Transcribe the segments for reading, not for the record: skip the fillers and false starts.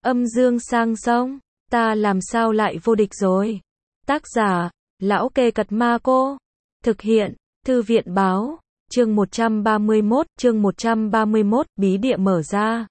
Âm dương sang sông, ta làm sao lại vô địch rồi. Tác giả, Lão Kê Cật Ma Cô. Thực hiện, Thư viện Báo. Chương 131, bí địa mở ra.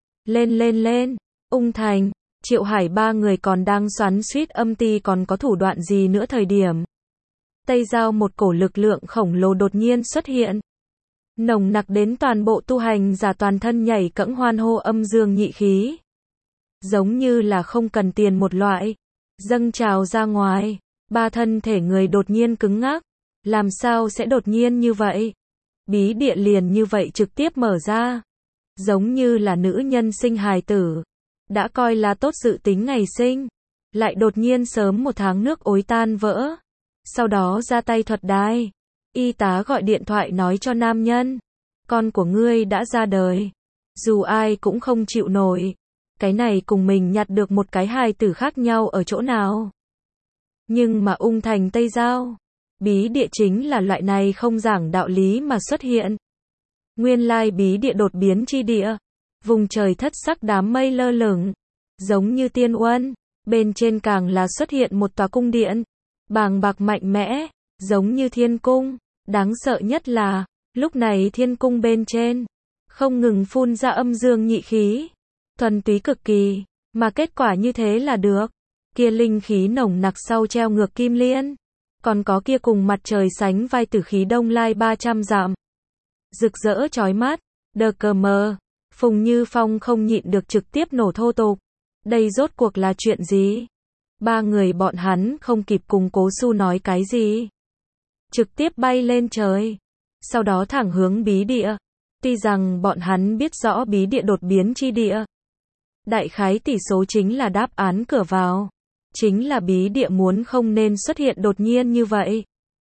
Lên, Ung Thành, Triệu Hải ba người còn đang xoắn xuýt âm ty còn có thủ đoạn gì nữa thời điểm. Tây Giao một cổ lực lượng khổng lồ đột nhiên xuất hiện. Nồng nặc đến toàn bộ tu hành giả toàn thân nhảy cẫng hoan hô âm dương nhị khí. Giống như là không cần tiền một loại. Dâng trào ra ngoài, ba thân thể người đột nhiên cứng ngắc. Làm sao sẽ đột nhiên như vậy? Bí địa liền như vậy trực tiếp mở ra. Giống như là nữ nhân sinh hài tử. Đã coi là tốt dự tính ngày sinh. Lại đột nhiên sớm 1 tháng nước ối tan vỡ. Sau đó ra tay thuật đai. Y tá gọi điện thoại nói cho nam nhân. Con của ngươi đã ra đời. Dù ai cũng không chịu nổi. Cái này cùng mình nhặt được một cái hài tử khác nhau ở chỗ nào. Nhưng mà Ung Thành Tây Giao. Bí địa chính là loại này không giảng đạo lý mà xuất hiện. Nguyên lai bí địa đột biến chi địa. Vùng trời thất sắc đám mây lơ lửng. Giống như tiên uân. Bên trên càng là xuất hiện một tòa cung điện. Bàng bạc mạnh mẽ. Giống như thiên cung. Đáng sợ nhất là, lúc này thiên cung bên trên. Không ngừng phun ra âm dương nhị khí. Thuần túy cực kỳ. Mà kết quả như thế là được. Kia linh khí nồng nặc sau treo ngược kim liên. Còn có kia cùng mặt trời sánh vai tử khí đông lai 300 dặm. Rực rỡ chói mắt. Đờ cờ mờ. Phùng Như Phong không nhịn được trực tiếp nổ thô tục. Đây rốt cuộc là chuyện gì? Ba người bọn hắn không kịp cùng Cố Su nói cái gì. Trực tiếp bay lên trời. Sau đó thẳng hướng bí địa. Tuy rằng bọn hắn biết rõ bí địa đột biến chi địa. Đại khái tỷ số chính là đáp án cửa vào. Chính là bí địa muốn không nên xuất hiện đột nhiên như vậy.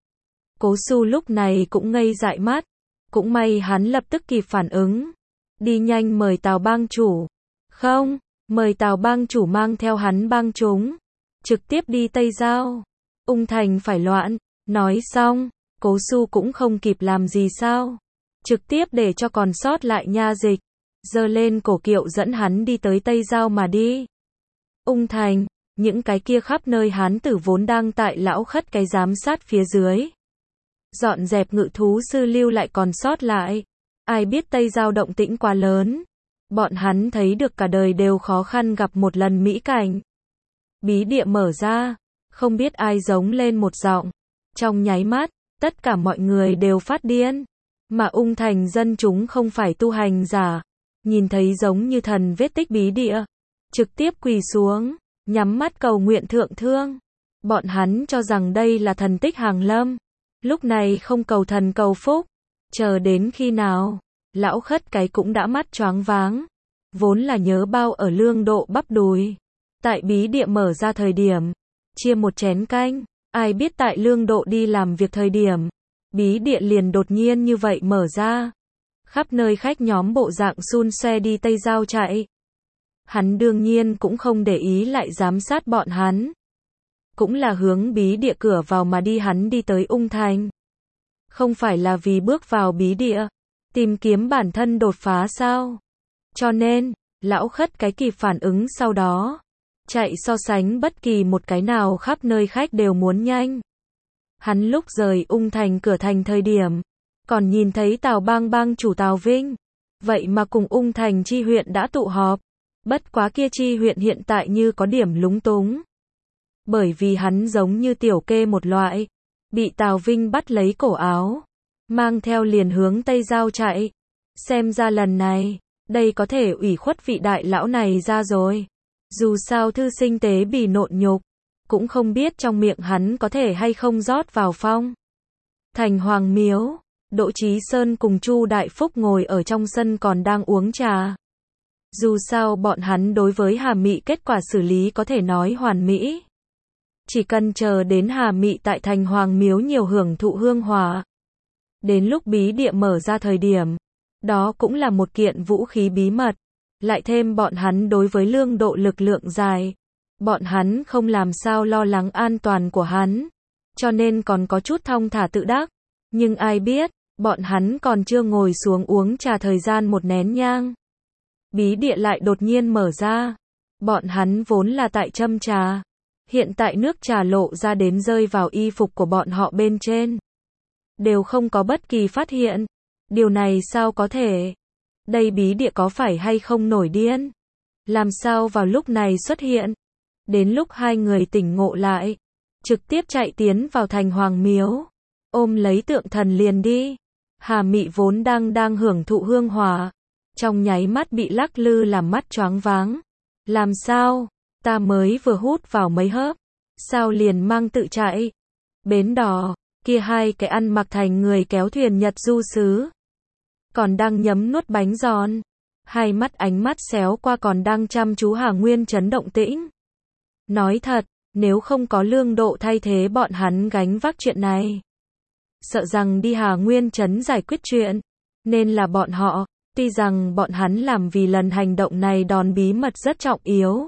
Cố Su lúc này cũng ngây dại mắt. Cũng may hắn lập tức kịp phản ứng. Đi nhanh mời Tào bang chủ. Không, mời Tào bang chủ mang theo hắn bang chúng. Trực tiếp đi Tây Giao. Ung Thành phải loạn. Nói xong, Cố Su cũng không kịp làm gì sao. Trực tiếp để cho còn sót lại nha dịch. Giơ lên cổ kiệu dẫn hắn đi tới Tây Giao mà đi. Ung Thành, những cái kia khắp nơi hán tử vốn đang tại lão khất cái giám sát phía dưới. Dọn dẹp ngự thú sư lưu lại còn sót lại. Ai biết Tây Giao động tĩnh quá lớn. Bọn hắn thấy được cả đời đều khó khăn gặp một lần mỹ cảnh. Bí địa mở ra, không biết ai giống lên một giọng. Trong nháy mắt, tất cả mọi người đều phát điên. Mà Ung Thành dân chúng không phải tu hành giả. Nhìn thấy giống như thần vết tích bí địa. Trực tiếp quỳ xuống, nhắm mắt cầu nguyện thượng thương. Bọn hắn cho rằng đây là thần tích hàng lâm. Lúc này không cầu thần cầu phúc. Chờ đến khi nào, lão khất cái cũng đã mắt choáng váng. Vốn là nhớ bao ở Lương Độ bắp đùi. Tại bí địa mở ra thời điểm, chia một chén canh. Ai biết tại Lương Độ đi làm việc thời điểm, bí địa liền đột nhiên như vậy mở ra. Khắp nơi khách nhóm bộ dạng xun xoe đi Tây Giao chạy. Hắn đương nhiên cũng không để ý lại giám sát bọn hắn. Cũng là hướng bí địa cửa vào mà đi, hắn đi tới Ung Thành. Không phải là vì bước vào bí địa, tìm kiếm bản thân đột phá sao? Cho nên, lão khất cái kịp phản ứng sau đó. Chạy so sánh bất kỳ một cái nào khắp nơi khách đều muốn nhanh. Hắn lúc rời Ung Thành cửa thành thời điểm, còn nhìn thấy Tào bang bang chủ Tào Vinh. Vậy mà cùng Ung Thành chi huyện đã tụ họp. Bất quá kia chi huyện hiện tại như có điểm lúng túng. Bởi vì hắn giống như tiểu kê một loại. Bị Tào Vinh bắt lấy cổ áo. Mang theo liền hướng Tây Giao chạy. Xem ra lần này, đây có thể ủy khuất vị đại lão này ra rồi. Dù sao thư sinh tế bì nộn nhục. Cũng không biết trong miệng hắn có thể hay không rót vào phong. Thành Hoàng Miếu. Đỗ Chí Sơn cùng Chu Đại Phúc ngồi ở trong sân còn đang uống trà. Dù sao bọn hắn đối với Hà Mị kết quả xử lý có thể nói hoàn mỹ. Chỉ cần chờ đến Hà Mị tại Thành Hoàng Miếu nhiều hưởng thụ hương hỏa. Đến lúc bí địa mở ra thời điểm, đó cũng là một kiện vũ khí bí mật. Lại thêm bọn hắn đối với Lương Độ lực lượng dài. Bọn hắn không làm sao lo lắng an toàn của hắn. Cho nên còn có chút thong thả tự đắc. Nhưng ai biết, bọn hắn còn chưa ngồi xuống uống trà thời gian một nén nhang. Bí địa lại đột nhiên mở ra. Bọn hắn vốn là tại châm trà. Hiện tại nước trà lộ ra đến rơi vào y phục của bọn họ bên trên. Đều không có bất kỳ phát hiện. Điều này sao có thể? Đây bí địa có phải hay không nổi điên? Làm sao vào lúc này xuất hiện? Đến lúc hai người tỉnh ngộ lại, trực tiếp chạy tiến vào thành hoàng miếu, ôm lấy tượng thần liền đi. Hà Mị vốn đang hưởng thụ hương hỏa, trong nháy mắt bị lắc lư làm mắt choáng váng. Làm sao? Ta mới vừa hút vào mấy hớp, sao liền mang tự chạy? Bến đò, kia hai cái ăn mặc thành người kéo thuyền Nhật du sứ, còn đang nhấm nuốt bánh giòn, hai mắt ánh mắt xéo qua còn đang chăm chú Hà Nguyên Trấn động tĩnh. Nói thật, nếu không có Lương Độ thay thế bọn hắn gánh vác chuyện này, sợ rằng đi Hà Nguyên Trấn giải quyết chuyện, nên là bọn họ. Tuy rằng bọn hắn làm vì lần hành động này đòn bí mật rất trọng yếu.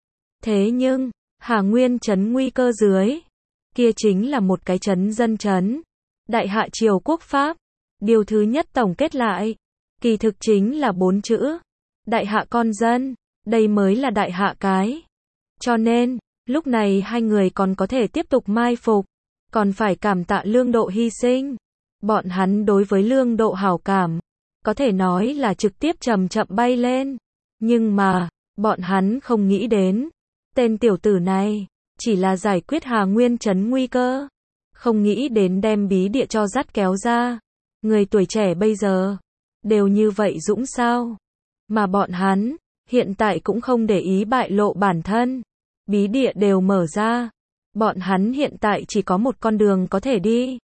Thế nhưng, Hà Nguyên Trấn nguy cơ dưới, kia chính là một cái trấn dân trấn. Đại hạ triều quốc pháp. Điều thứ nhất tổng kết lại, kỳ thực chính là 4 chữ. Đại hạ con dân, đây mới là đại hạ cái. Cho nên, lúc này hai người còn có thể tiếp tục mai phục, còn phải cảm tạ Lương Độ hy sinh. Bọn hắn đối với Lương Độ hảo cảm, có thể nói là trực tiếp chậm chậm bay lên. Nhưng mà, bọn hắn không nghĩ đến, tên tiểu tử này, chỉ là giải quyết Hà Nguyên Trấn nguy cơ. Không nghĩ đến đem bí địa cho dắt kéo ra. Người tuổi trẻ bây giờ, đều như vậy dũng sao. Mà bọn hắn, hiện tại cũng không để ý bại lộ bản thân. Bí địa đều mở ra. Bọn hắn hiện tại chỉ có một con đường có thể đi.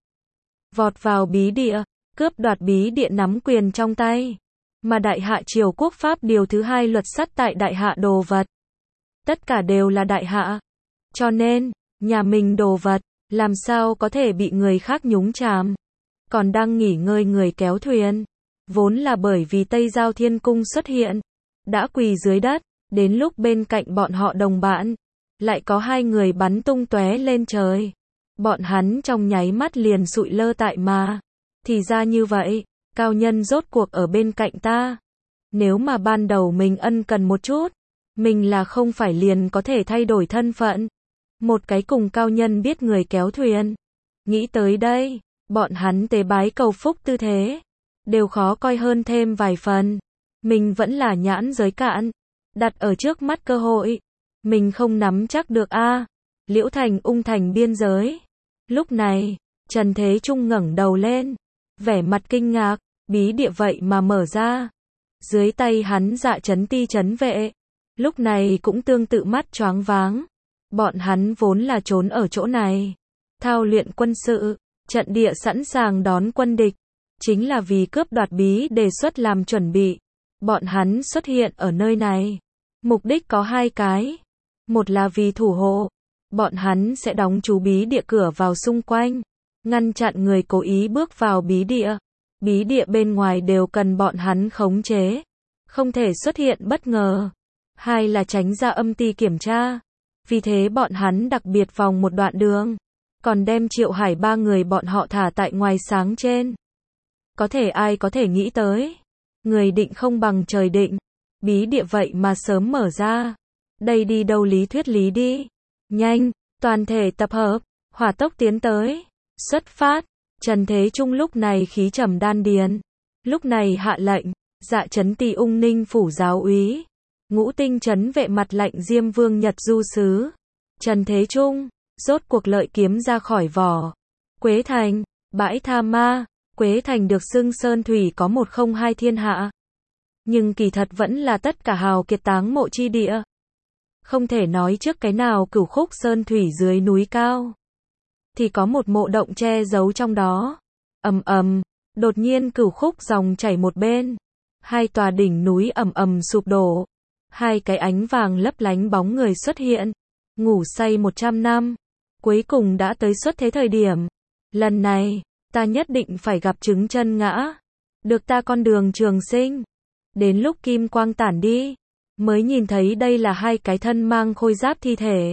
Vọt vào bí địa, cướp đoạt bí địa nắm quyền trong tay. Mà đại hạ triều quốc pháp điều thứ 2 luật sắt tại đại hạ đồ vật. Tất cả đều là đại hạ. Cho nên, nhà mình đồ vật, làm sao có thể bị người khác nhúng chàm. Còn đang nghỉ ngơi người kéo thuyền, vốn là bởi vì Tây Giao Thiên Cung xuất hiện, đã quỳ dưới đất, đến lúc bên cạnh bọn họ đồng bạn, lại có hai người bắn tung tóe lên trời. Bọn hắn trong nháy mắt liền sụi lơ tại mà. Thì ra như vậy, cao nhân rốt cuộc ở bên cạnh ta. Nếu mà ban đầu mình ân cần một chút, mình là không phải liền có thể thay đổi thân phận. Một cái cùng cao nhân biết người kéo thuyền. Nghĩ tới đây, bọn hắn tế bái cầu phúc tư thế, đều khó coi hơn thêm vài phần. Mình vẫn là nhãn giới cạn, đặt ở trước mắt cơ hội, mình không nắm chắc được a. Liễu Thành Ung thành biên giới. Lúc này, Trần Thế Trung ngẩng đầu lên, vẻ mặt kinh ngạc, bí địa vậy mà mở ra. Dưới tay hắn Dạ Trấn Ti trấn vệ, lúc này cũng tương tự mắt choáng váng. Bọn hắn vốn là trốn ở chỗ này, thao luyện quân sự, trận địa sẵn sàng đón quân địch, chính là vì cướp đoạt bí đề xuất làm chuẩn bị. Bọn hắn xuất hiện ở nơi này, mục đích có hai cái. Một là vì thủ hộ, bọn hắn sẽ đóng chú bí địa cửa vào xung quanh, ngăn chặn người cố ý bước vào bí địa. Bí địa bên ngoài đều cần bọn hắn khống chế, không thể xuất hiện bất ngờ. Hai là tránh ra âm ty kiểm tra. Vì thế bọn hắn đặc biệt vòng một đoạn đường, còn đem Triệu Hải ba người bọn họ thả tại ngoài sáng trên. Có thể ai có thể nghĩ tới, người định không bằng trời định, bí địa vậy mà sớm mở ra. Đây đi đâu lý thuyết lý đi. Nhanh, toàn thể tập hợp, hỏa tốc tiến tới, xuất phát. Trần Thế Trung lúc này khí trầm đan điền, lúc này hạ lệnh, Dạ Trấn Ti Ung Ninh phủ giáo úy, Ngũ Tinh trấn vệ mặt lạnh Diêm Vương Nhật du sứ. Trần Thế Trung, rốt cuộc lợi kiếm ra khỏi vỏ. Quế Thành, bãi tha ma, Quế Thành được xưng sơn thủy có 102 thiên hạ. Nhưng kỳ thật vẫn là tất cả hào kiệt táng mộ chi địa. Không thể nói trước cái nào Cửu Khúc sơn thủy dưới núi cao, thì có một mộ động che giấu trong đó. Ầm ầm, đột nhiên Cửu Khúc dòng chảy một bên, hai tòa đỉnh núi ầm ầm sụp đổ. Hai cái ánh vàng lấp lánh bóng người xuất hiện. Ngủ say 100 năm, cuối cùng đã tới xuất thế thời điểm. Lần này, ta nhất định phải gặp chứng chân ngã, được ta con đường trường sinh. Đến lúc kim quang tản đi, mới nhìn thấy đây là hai cái thân mang khôi giáp thi thể.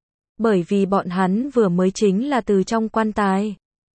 Bởi vì bọn hắn vừa mới chính là từ trong quan tài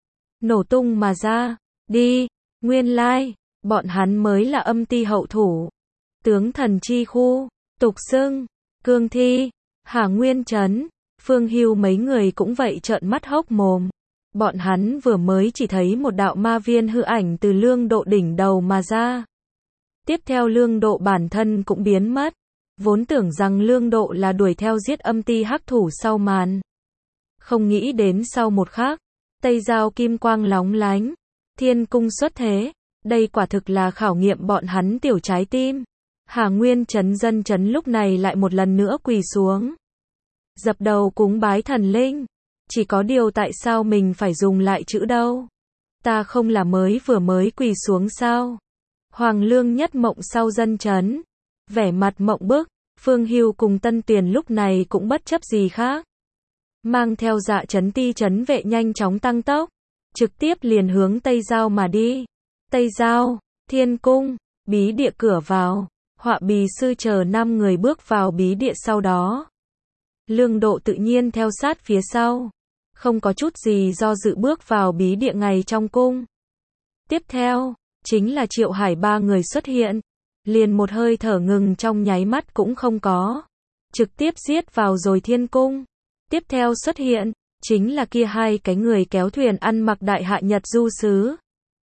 nổ tung mà ra. Đi, nguyên lai, bọn hắn mới là âm ty hậu thủ. Tướng thần chi khu, tục xưng, Cương thi, Hà Nguyên Trấn, Phương Hưu mấy người cũng vậy trợn mắt hốc mồm. Bọn hắn vừa mới chỉ thấy một đạo ma viên hư ảnh từ Lương Độ đỉnh đầu mà ra. Tiếp theo Lương Độ bản thân cũng biến mất. Vốn tưởng rằng Lương Độ là đuổi theo giết âm ti hắc thủ sau màn. Không nghĩ đến sau một khắc, Tây Giao kim quang lóng lánh, thiên cung xuất thế. Đây quả thực là khảo nghiệm bọn hắn tiểu trái tim. Hà Nguyên Trấn dân chấn lúc này lại một lần nữa quỳ xuống. Dập đầu cúng bái thần linh. Chỉ có điều tại sao mình phải dùng lại chữ đâu? Ta không là vừa mới quỳ xuống sao? Hoàng Lương nhất mộng sau dân chấn. Vẻ mặt mộng bức, Phương Hưu cùng Tân Tuyền lúc này cũng bất chấp gì khác. Mang theo Dạ Chấn Ti trấn vệ nhanh chóng tăng tốc. Trực tiếp liền hướng Tây Giao mà đi. Tây Giao, Thiên Cung, bí địa cửa vào. Họa bì sư chờ 5 người bước vào bí địa sau đó. Lương Độ tự nhiên theo sát phía sau. Không có chút gì do dự bước vào bí địa ngay trong cung. Tiếp theo, chính là Triệu Hải 3 người xuất hiện. Liền một hơi thở ngừng trong nháy mắt cũng không có. Trực tiếp giết vào rồi Thiên Cung. Tiếp theo xuất hiện, chính là kia 2 cái người kéo thuyền ăn mặc đại hạ nhật du sứ.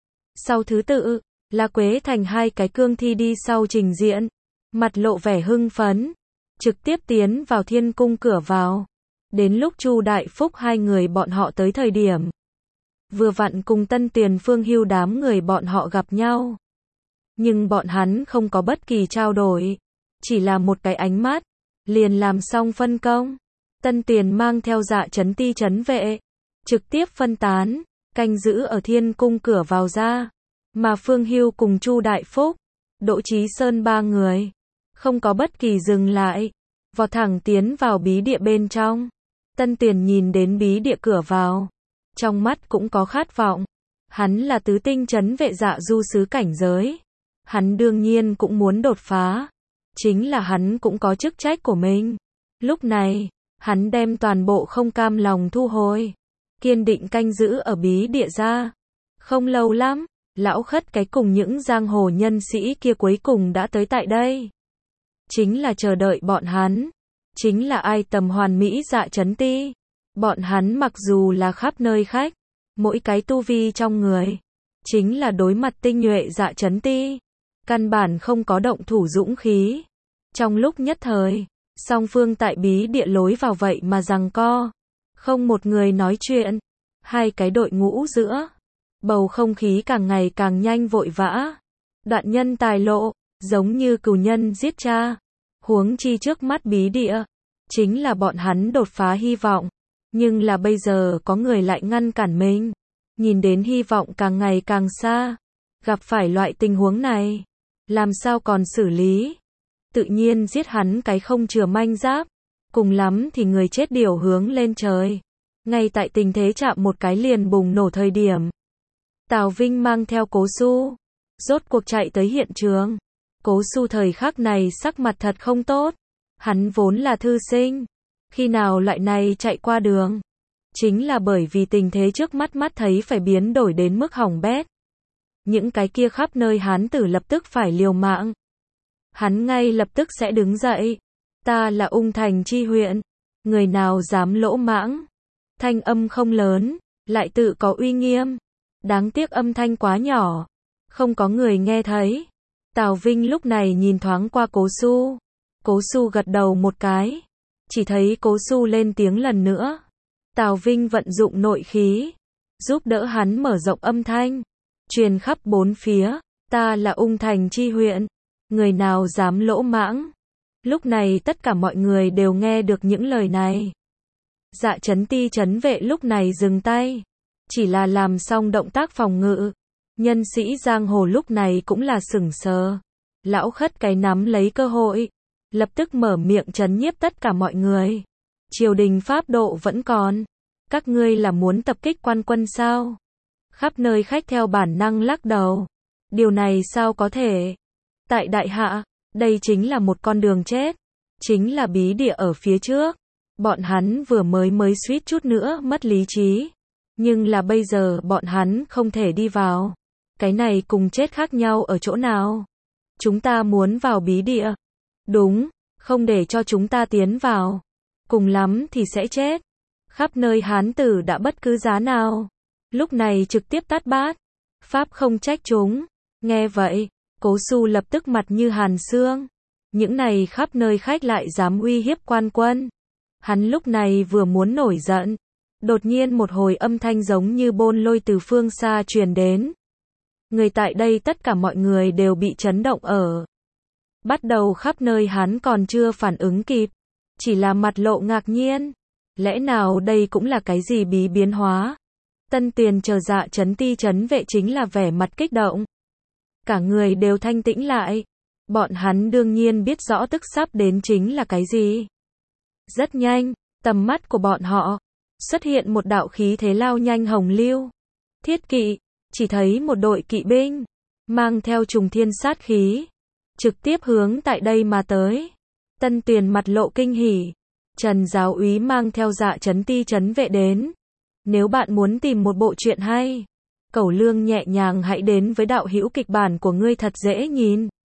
Sau thứ tự, là Quế Thành 2 cái cương thi đi sau trình diện. Mặt lộ vẻ hưng phấn. Trực tiếp tiến vào Thiên Cung cửa vào. Đến lúc Chu Đại Phúc 2 người bọn họ tới thời điểm. Vừa vặn cùng Tân Tuyền Phương Hưu đám người bọn họ gặp nhau. Nhưng bọn hắn không có bất kỳ trao đổi. Chỉ là một cái ánh mắt. Liền làm xong phân công. Tân Tuyền mang theo Dạ Chấn Ti trấn vệ. Trực tiếp phân tán. Canh giữ ở Thiên Cung cửa vào ra. Mà Phương Hưu cùng Chu Đại Phúc, Đỗ Chí Sơn 3 người. Không có bất kỳ dừng lại. Vọt thẳng tiến vào bí địa bên trong. Tân Tuyền nhìn đến bí địa cửa vào. Trong mắt cũng có khát vọng. Hắn là tứ tinh trấn vệ dạ du sứ cảnh giới. Hắn đương nhiên cũng muốn đột phá. Chính là hắn cũng có chức trách của mình. Lúc này, hắn đem toàn bộ không cam lòng thu hồi. Kiên định canh giữ ở bí địa ra. Không lâu lắm, lão khất cái cùng những giang hồ nhân sĩ kia cuối cùng đã tới tại đây. Chính là chờ đợi bọn hắn. Chính là ai tầm hoàn mỹ Dạ Chấn Ti. Bọn hắn mặc dù là khắp nơi khách. Mỗi cái tu vi trong người. Chính là đối mặt tinh nhuệ Dạ Chấn Ti. Căn bản không có động thủ dũng khí. Trong lúc nhất thời, song phương tại bí địa lối vào vậy mà giằng co. Không một người nói chuyện. 2 cái đội ngũ giữa. Bầu không khí càng ngày càng nhanh vội vã. Đoạn nhân tài lộ, giống như cừu nhân giết cha. Huống chi trước mắt bí địa. Chính là bọn hắn đột phá hy vọng. Nhưng là bây giờ có người lại ngăn cản mình. Nhìn đến hy vọng càng ngày càng xa. Gặp phải loại tình huống này. Làm sao còn xử lý? Tự nhiên giết hắn cái không chừa manh giáp. Cùng lắm thì người chết điều hướng lên trời. Ngay tại tình thế chạm một cái liền bùng nổ thời điểm. Tào Vinh mang theo Cố Xu. Rốt cuộc chạy tới hiện trường. Cố Xu thời khắc này sắc mặt thật không tốt. Hắn vốn là thư sinh. Khi nào loại này chạy qua đường. Chính là bởi vì tình thế trước mắt thấy phải biến đổi đến mức hỏng bét. Những cái kia khắp nơi hán tử lập tức phải liều mạng. Hắn ngay lập tức sẽ đứng dậy. Ta là Ung Thành chi huyện. Người nào dám lỗ mãng. Thanh âm không lớn. Lại tự có uy nghiêm. Đáng tiếc âm thanh quá nhỏ. Không có người nghe thấy. Tào Vinh lúc này nhìn thoáng qua Cố Xu. Cố Xu gật đầu một cái. Chỉ thấy Cố Xu lên tiếng lần nữa. Tào Vinh vận dụng nội khí. Giúp đỡ hắn mở rộng âm thanh. Truyền khắp bốn phía. Ta là Ung Thành chi huyện. Người nào dám lỗ mãng. Lúc này tất cả mọi người đều nghe được những lời này. Dạ Chấn Ti trấn vệ lúc này dừng tay. Chỉ là làm xong động tác phòng ngự. Nhân sĩ giang hồ lúc này cũng là sững sờ. Lão khất cái nắm lấy cơ hội. Lập tức mở miệng trấn nhiếp tất cả mọi người. Triều đình pháp độ vẫn còn. Các ngươi là muốn tập kích quan quân sao? Khắp nơi khách theo bản năng lắc đầu. Điều này sao có thể? Tại đại hạ, đây chính là một con đường chết. Chính là bí địa ở phía trước. Bọn hắn vừa mới suýt chút nữa mất lý trí. Nhưng là bây giờ bọn hắn không thể đi vào. Cái này cùng chết khác nhau ở chỗ nào? Chúng ta muốn vào bí địa. Đúng, không để cho chúng ta tiến vào. Cùng lắm thì sẽ chết. Khắp nơi hán tử đã bất cứ giá nào. Lúc này trực tiếp tát bát. Pháp không trách chúng. Nghe vậy, Cố Xu lập tức mặt như hàn xương. Những này khắp nơi khách lại dám uy hiếp quan quân. Hắn lúc này vừa muốn nổi giận. Đột nhiên một hồi âm thanh giống như bôn lôi từ phương xa truyền đến. Người tại đây tất cả mọi người đều bị chấn động ở. Bắt đầu khắp nơi hắn còn chưa phản ứng kịp. Chỉ là mặt lộ ngạc nhiên. Lẽ nào đây cũng là cái gì bí biến hóa? Tân Tuyền chờ Dạ Chấn Ti trấn vệ chính là vẻ mặt kích động. Cả người đều thanh tĩnh lại. Bọn hắn đương nhiên biết rõ tức sắp đến chính là cái gì. Rất nhanh, tầm mắt của bọn họ xuất hiện một đạo khí thế lao nhanh hồng lưu. Thiết kỵ, chỉ thấy một đội kỵ binh mang theo trùng thiên sát khí, trực tiếp hướng tại đây mà tới. Tân Tuyền mặt lộ kinh hỉ. Trần giáo úy mang theo Dạ Chấn Ti trấn vệ đến. Nếu bạn muốn tìm một bộ truyện hay, Cẩu Lương nhẹ nhàng hãy đến với đạo hữu kịch bản của ngươi thật dễ nhìn.